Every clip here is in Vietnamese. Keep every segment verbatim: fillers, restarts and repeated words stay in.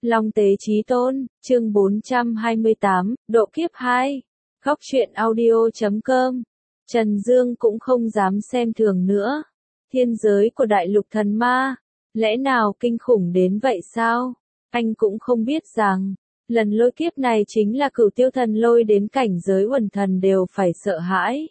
Long Tế Chí Tôn, chương bốn trăm hai mươi tám, độ kiếp hai. Góc truyện audio chấm com. Trần Dương cũng không dám xem thường nữa. Thiên giới của đại lục thần ma, lẽ nào kinh khủng đến vậy sao? Anh cũng không biết rằng, lần lôi kiếp này chính là cửu tiêu thần lôi đến cảnh giới uẩn thần đều phải sợ hãi.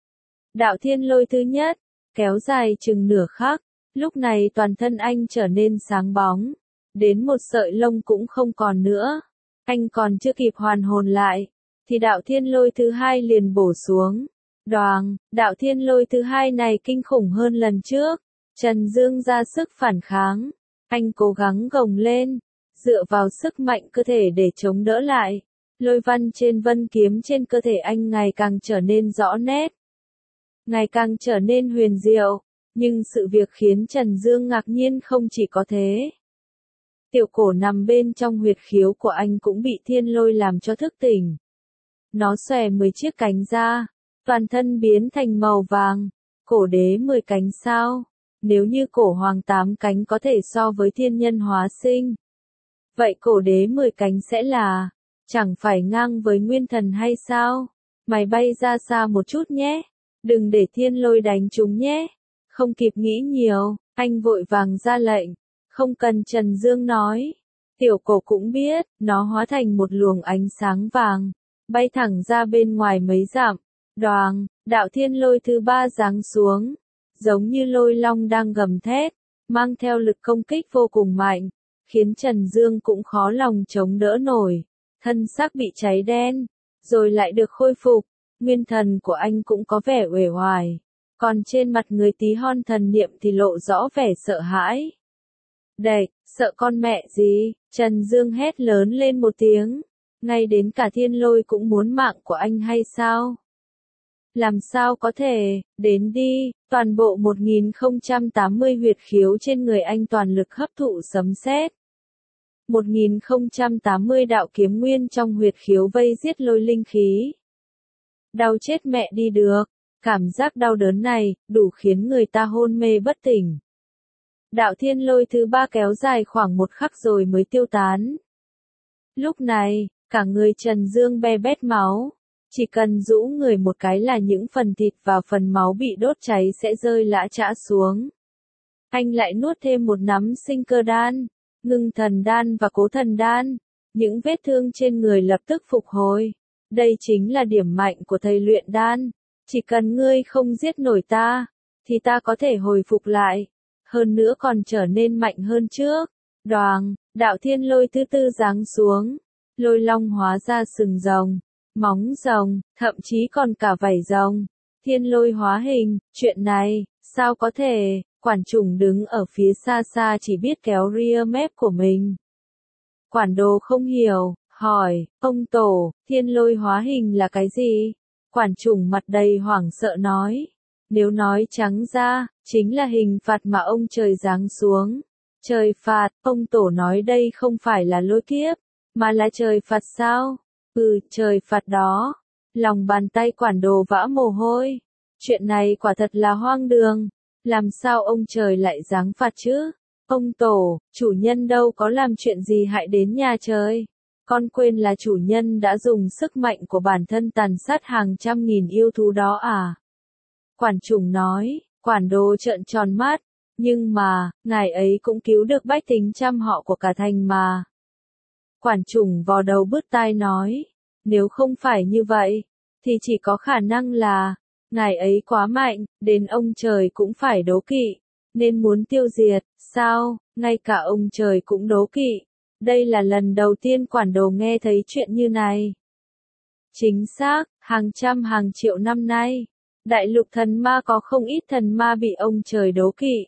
Đạo thiên lôi thứ nhất, kéo dài chừng nửa khắc, lúc này toàn thân anh trở nên sáng bóng. Đến một sợi lông cũng không còn nữa. Anh còn chưa kịp hoàn hồn lại, thì đạo thiên lôi thứ hai liền bổ xuống. Đoàng, đạo thiên lôi thứ hai này kinh khủng hơn lần trước. Trần Dương ra sức phản kháng. Anh cố gắng gồng lên, dựa vào sức mạnh cơ thể để chống đỡ lại. Lôi văn trên vân kiếm trên cơ thể anh ngày càng trở nên rõ nét. Ngày càng trở nên huyền diệu. Nhưng sự việc khiến Trần Dương ngạc nhiên không chỉ có thế. Tiểu cổ nằm bên trong huyệt khiếu của anh cũng bị thiên lôi làm cho thức tỉnh. Nó xòe mười chiếc cánh ra, toàn thân biến thành màu vàng. Cổ đế mười cánh sao? Nếu như cổ hoàng tám cánh có thể so với thiên nhân hóa sinh, vậy cổ đế mười cánh sẽ là, chẳng phải ngang với nguyên thần hay sao? Mày bay ra xa một chút nhé, đừng để thiên lôi đánh chúng nhé. Không kịp nghĩ nhiều, anh vội vàng ra lệnh. Không cần Trần Dương nói. Tiểu cổ cũng biết, nó hóa thành một luồng ánh sáng vàng, bay thẳng ra bên ngoài mấy dặm. Đoàng, đạo thiên lôi thứ ba giáng xuống, giống như lôi long đang gầm thét, mang theo lực công kích vô cùng mạnh, khiến Trần Dương cũng khó lòng chống đỡ nổi. Thân xác bị cháy đen, rồi lại được khôi phục, nguyên thần của anh cũng có vẻ uể oải, còn trên mặt người tí hon thần niệm thì lộ rõ vẻ sợ hãi. Đệt, sợ con mẹ gì? Trần Dương hét lớn lên một tiếng. Ngay đến cả thiên lôi cũng muốn mạng của anh hay sao? Làm sao có thể? Đến đi. Toàn bộ một nghìn không trăm tám mươi huyệt khiếu trên người anh toàn lực hấp thụ sấm sét. một nghìn không trăm tám mươi đạo kiếm nguyên trong huyệt khiếu vây giết lôi linh khí. Đau chết mẹ đi được. Cảm giác đau đớn này, đủ khiến người ta hôn mê bất tỉnh. Đạo thiên lôi thứ ba kéo dài khoảng một khắc rồi mới tiêu tán. Lúc này, cả người Trần Dương be bét máu. Chỉ cần rũ người một cái là những phần thịt và phần máu bị đốt cháy sẽ rơi lã chã xuống. Anh lại nuốt thêm một nắm sinh cơ đan, ngưng thần đan và cố thần đan. Những vết thương trên người lập tức phục hồi. Đây chính là điểm mạnh của thầy luyện đan. Chỉ cần ngươi không giết nổi ta, thì ta có thể hồi phục lại. Hơn nữa còn trở nên mạnh hơn trước. Đoàng, đạo thiên lôi thứ tư giáng xuống. Lôi long hóa ra sừng rồng, móng rồng, thậm chí còn cả vảy rồng. Thiên lôi hóa hình, chuyện này, sao có thể? Quản chủng đứng ở phía xa xa chỉ biết kéo ria mép của mình. Quản đồ không hiểu, hỏi, ông tổ, thiên lôi hóa hình là cái gì? Quản chủng mặt đầy hoảng sợ nói. Nếu nói trắng ra, chính là hình phạt mà ông trời giáng xuống. Trời phạt, ông tổ nói đây không phải là lôi kiếp, mà là trời phạt sao? Ừ, trời phạt đó. Lòng bàn tay quản đồ vã mồ hôi. Chuyện này quả thật là hoang đường. Làm sao ông trời lại giáng phạt chứ? Ông tổ, chủ nhân đâu có làm chuyện gì hại đến nhà trời. Con quên là chủ nhân đã dùng sức mạnh của bản thân tàn sát hàng trăm nghìn yêu thú đó à? Quản chủng nói, quản đồ trợn tròn mắt, nhưng mà, ngài ấy cũng cứu được bách tính trăm họ của cả thành mà. Quản chủng vò đầu bứt tai nói, nếu không phải như vậy, thì chỉ có khả năng là, ngài ấy quá mạnh, đến ông trời cũng phải đố kỵ, nên muốn tiêu diệt, sao, ngay cả ông trời cũng đố kỵ. Đây là lần đầu tiên quản đồ nghe thấy chuyện như này. Chính xác, hàng trăm hàng triệu năm nay, đại lục thần ma có không ít thần ma bị ông trời đố kỵ.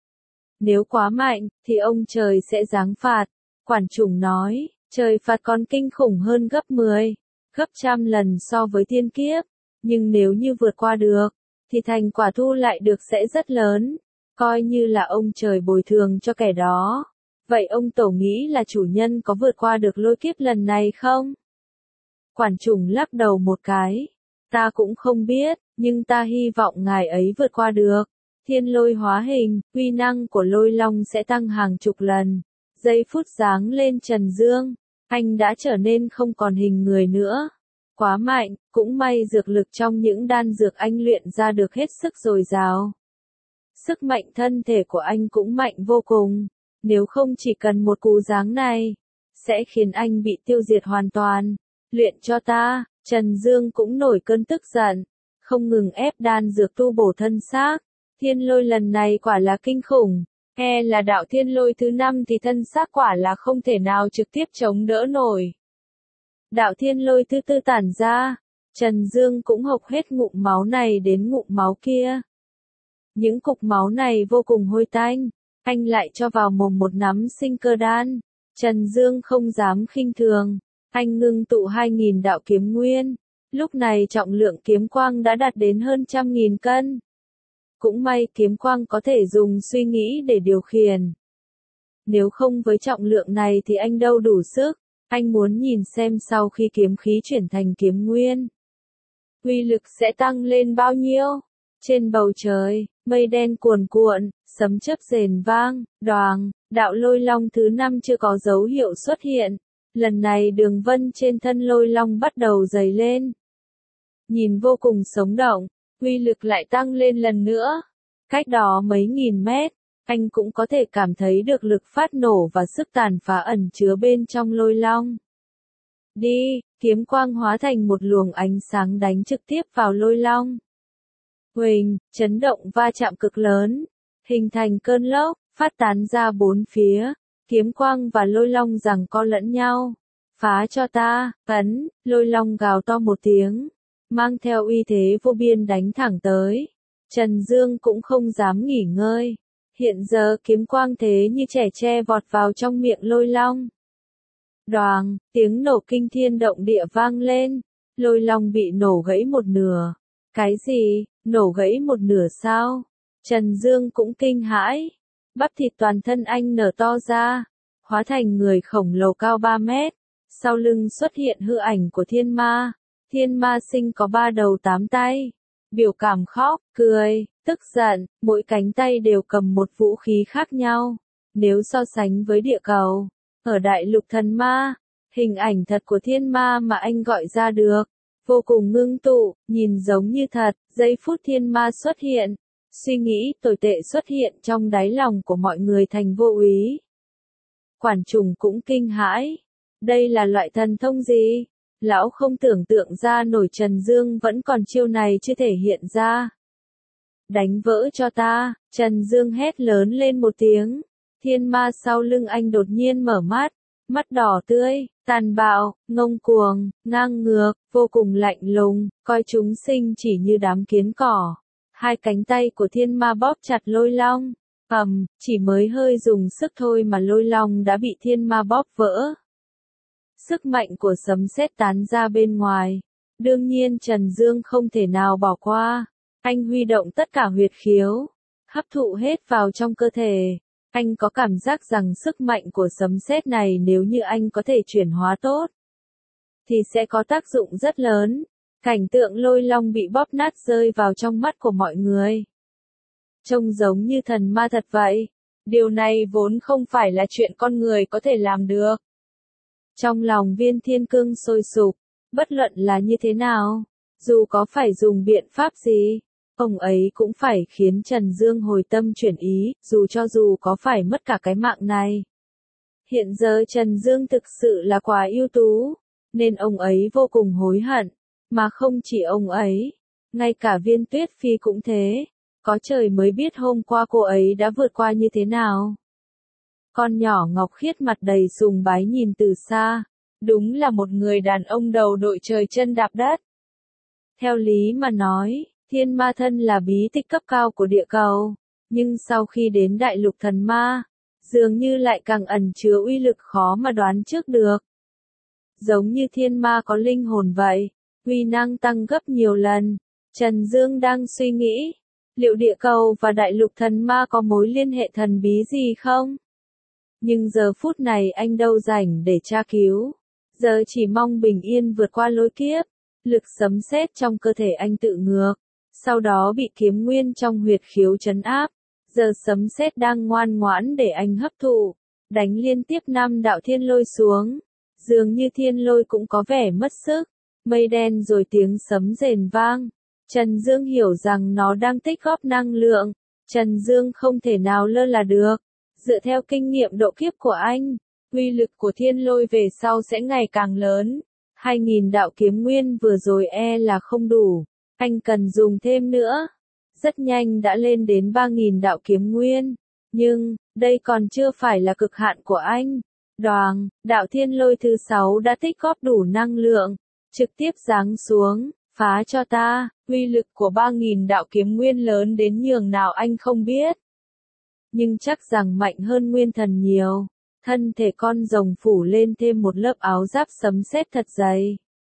Nếu quá mạnh, thì ông trời sẽ giáng phạt. Quản chủng nói, trời phạt còn kinh khủng hơn gấp mười, gấp trăm lần so với thiên kiếp. Nhưng nếu như vượt qua được, thì thành quả thu lại được sẽ rất lớn. Coi như là ông trời bồi thường cho kẻ đó. Vậy ông tổ nghĩ là chủ nhân có vượt qua được lôi kiếp lần này không? Quản chủng lắc đầu một cái. Ta cũng không biết, nhưng ta hy vọng ngài ấy vượt qua được. Thiên lôi hóa hình, uy năng của lôi long sẽ tăng hàng chục lần. Giây phút giáng lên Trần Dương, anh đã trở nên không còn hình người nữa. Quá mạnh, cũng may dược lực trong những đan dược anh luyện ra được hết sức dồi dào. Sức mạnh thân thể của anh cũng mạnh vô cùng, nếu không chỉ cần một cú giáng này, sẽ khiến anh bị tiêu diệt hoàn toàn. Luyện cho ta, Trần Dương cũng nổi cơn tức giận, không ngừng ép đan dược tu bổ thân xác. Thiên lôi lần này quả là kinh khủng, e là đạo thiên lôi thứ năm thì thân xác quả là không thể nào trực tiếp chống đỡ nổi. Đạo thiên lôi thứ tư tản ra, Trần Dương cũng hộc hết ngụm máu này đến ngụm máu kia. Những cục máu này vô cùng hôi tanh, anh lại cho vào mồm một nắm sinh cơ đan. Trần Dương không dám khinh thường, anh ngưng tụ hai nghìn đạo kiếm nguyên. Lúc này trọng lượng kiếm quang đã đạt đến hơn trăm nghìn cân. Cũng may kiếm quang có thể dùng suy nghĩ để điều khiển. Nếu không với trọng lượng này thì anh đâu đủ sức. Anh muốn nhìn xem sau khi kiếm khí chuyển thành kiếm nguyên, uy lực sẽ tăng lên bao nhiêu. Trên bầu trời, mây đen cuồn cuộn, sấm chớp rền vang, đoàng, đạo lôi long thứ năm chưa có dấu hiệu xuất hiện. Lần này đường vân trên thân lôi long bắt đầu dày lên. Nhìn vô cùng sống động, uy lực lại tăng lên lần nữa. Cách đó mấy nghìn mét, anh cũng có thể cảm thấy được lực phát nổ và sức tàn phá ẩn chứa bên trong lôi long. Đi, kiếm quang hóa thành một luồng ánh sáng đánh trực tiếp vào lôi long. Huỳnh, chấn động va chạm cực lớn, hình thành cơn lốc, phát tán ra bốn phía, kiếm quang và lôi long giằng co lẫn nhau. Phá cho ta, ấn, lôi long gào to một tiếng, mang theo uy thế vô biên đánh thẳng tới. Trần Dương cũng không dám nghỉ ngơi. Hiện giờ kiếm quang thế như trẻ tre vọt vào trong miệng lôi long. Đoàng, tiếng nổ kinh thiên động địa vang lên, lôi long bị nổ gãy một nửa. Cái gì, nổ gãy một nửa sao? Trần Dương cũng kinh hãi, bắp thịt toàn thân anh nở to ra, hóa thành người khổng lồ cao ba mét, sau lưng xuất hiện hư ảnh của thiên ma. Thiên ma sinh có ba đầu tám tay, biểu cảm khóc, cười, tức giận, mỗi cánh tay đều cầm một vũ khí khác nhau. Nếu so sánh với địa cầu, ở đại lục thần ma, hình ảnh thật của thiên ma mà anh gọi ra được, vô cùng ngưng tụ, nhìn giống như thật. Giây phút thiên ma xuất hiện, suy nghĩ tồi tệ xuất hiện trong đáy lòng của mọi người thành vô úy. Quản trùng cũng kinh hãi, đây là loại thần thông gì? Lão không tưởng tượng ra nổi Trần Dương vẫn còn chiêu này chưa thể hiện ra. Đánh vỡ cho ta, Trần Dương hét lớn lên một tiếng. Thiên ma sau lưng anh đột nhiên mở mắt, mắt đỏ tươi, tàn bạo, ngông cuồng, ngang ngược, vô cùng lạnh lùng, coi chúng sinh chỉ như đám kiến cỏ. Hai cánh tay của thiên ma bóp chặt lôi long, ầm, chỉ mới hơi dùng sức thôi mà lôi long đã bị thiên ma bóp vỡ. Sức mạnh của sấm sét tán ra bên ngoài. Đương nhiên Trần Dương không thể nào bỏ qua. Anh huy động tất cả huyệt khiếu, hấp thụ hết vào trong cơ thể. Anh có cảm giác rằng sức mạnh của sấm sét này nếu như anh có thể chuyển hóa tốt, thì sẽ có tác dụng rất lớn. Cảnh tượng lôi long bị bóp nát rơi vào trong mắt của mọi người. Trông giống như thần ma thật vậy. Điều này vốn không phải là chuyện con người có thể làm được. Trong lòng Viên Thiên Cương sôi sục, bất luận là như thế nào, dù có phải dùng biện pháp gì, ông ấy cũng phải khiến Trần Dương hồi tâm chuyển ý, dù cho dù có phải mất cả cái mạng này. Hiện giờ Trần Dương thực sự là quá ưu tú, nên ông ấy vô cùng hối hận, mà không chỉ ông ấy, ngay cả Viên Tuyết Phi cũng thế, có trời mới biết hôm qua cô ấy đã vượt qua như thế nào. Con nhỏ Ngọc Khiết mặt đầy sùng bái nhìn từ xa, đúng là một người đàn ông đầu đội trời chân đạp đất. Theo lý mà nói, thiên ma thân là bí tích cấp cao của địa cầu, nhưng sau khi đến đại lục thần ma, dường như lại càng ẩn chứa uy lực khó mà đoán trước được. Giống như thiên ma có linh hồn vậy, uy năng tăng gấp nhiều lần. Trần Dương đang suy nghĩ, liệu địa cầu và đại lục thần ma có mối liên hệ thần bí gì không? Nhưng giờ phút này anh đâu rảnh để tra cứu, giờ chỉ mong bình yên vượt qua lôi kiếp. Lực sấm sét trong cơ thể anh tự ngược, sau đó bị kiếm nguyên trong huyệt khiếu trấn áp. Giờ sấm sét đang ngoan ngoãn để anh hấp thụ, đánh liên tiếp năm đạo thiên lôi xuống. Dường như thiên lôi cũng có vẻ mất sức, mây đen rồi tiếng sấm rền vang. Trần Dương hiểu rằng nó đang tích góp năng lượng. Trần Dương không thể nào lơ là được. Dựa theo kinh nghiệm độ kiếp của anh, uy lực của thiên lôi về sau sẽ ngày càng lớn. Hai nghìn đạo kiếm nguyên vừa rồi e là không đủ. Anh cần dùng thêm nữa. Rất nhanh đã lên đến ba nghìn đạo kiếm nguyên. Nhưng, đây còn chưa phải là cực hạn của anh. Đoàng, đạo thiên lôi thứ sáu đã tích góp đủ năng lượng. Trực tiếp giáng xuống, phá cho ta. Uy lực của ba nghìn đạo kiếm nguyên lớn đến nhường nào anh không biết. Nhưng chắc rằng mạnh hơn nguyên thần nhiều. Thân thể con rồng phủ lên thêm một lớp áo giáp sấm sét thật dày.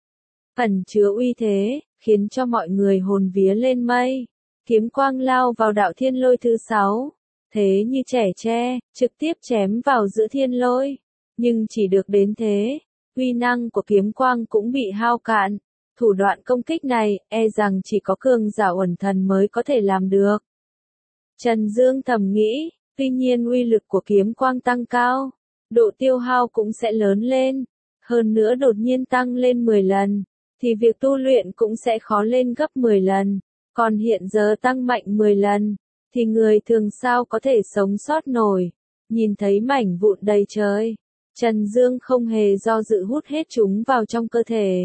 Ẩn chứa uy thế, khiến cho mọi người hồn vía lên mây. Kiếm quang lao vào đạo thiên lôi thứ sáu. Thế như trẻ tre, trực tiếp chém vào giữa thiên lôi. Nhưng chỉ được đến thế, uy năng của kiếm quang cũng bị hao cạn. Thủ đoạn công kích này, e rằng chỉ có cường giả uẩn thần mới có thể làm được. Trần Dương thầm nghĩ, tuy nhiên uy lực của kiếm quang tăng cao, độ tiêu hao cũng sẽ lớn lên. Hơn nữa đột nhiên tăng lên mười lần, thì việc tu luyện cũng sẽ khó lên gấp mười lần. Còn hiện giờ tăng mạnh mười lần, thì người thường sao có thể sống sót nổi. Nhìn thấy mảnh vụn đầy trời, Trần Dương không hề do dự hút hết chúng vào trong cơ thể.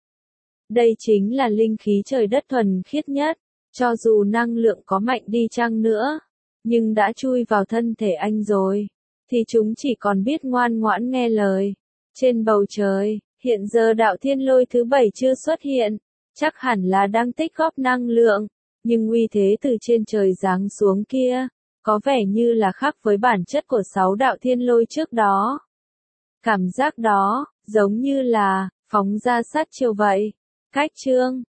Đây chính là linh khí trời đất thuần khiết nhất, cho dù năng lượng có mạnh đi chăng nữa, nhưng đã chui vào thân thể anh rồi, thì chúng chỉ còn biết ngoan ngoãn nghe lời. Trên bầu trời, hiện giờ đạo thiên lôi thứ bảy chưa xuất hiện, chắc hẳn là đang tích góp năng lượng, nhưng uy thế từ trên trời giáng xuống kia, có vẻ như là khác với bản chất của sáu đạo thiên lôi trước đó. Cảm giác đó, giống như là, phóng ra sát chiêu vậy. Cách chương